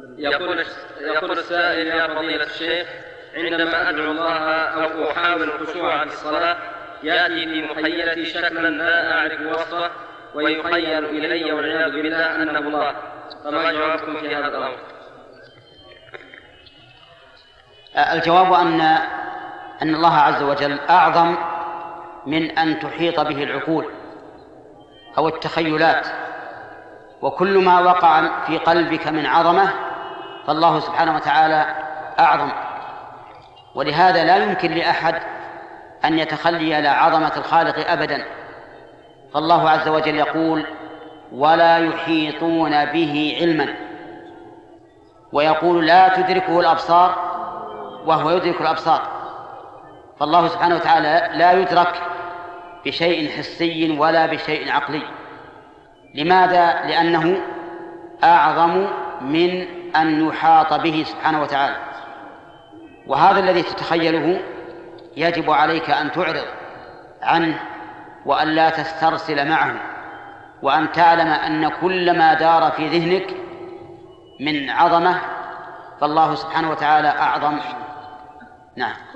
يقول السائل: يا فضيلة الشيخ، عندما أدعو الله أو أحاول الخشوع في الصلاة يأتي في مخيلتي شكلا لا أعرف وصفه ويخيل إلي والعياذ بالله أنه الله، فما جوابكم في هذا الأمر؟ الجواب أن الله عز وجل أعظم من أن تحيط به العقول أو التخيلات، وكل ما وقع في قلبك من عظمة فالله سبحانه وتعالى أعظم، ولهذا لا يمكن لأحد أن يتخيل عظمة الخالق أبدا. فالله عز وجل يقول: ولا يحيطون به علما، ويقول: لا تدركه الأبصار وهو يدرك الأبصار. فالله سبحانه وتعالى لا يدرك بشيء حسي ولا بشيء عقلي. لماذا؟ لأنه أعظم من أن يحاط به سبحانه وتعالى. وهذا الذي تتخيله يجب عليك أن تعرض عنه وأن لا تسترسل معه، وأن تعلم أن كل ما دار في ذهنك من عظمة فالله سبحانه وتعالى أعظم. نعم.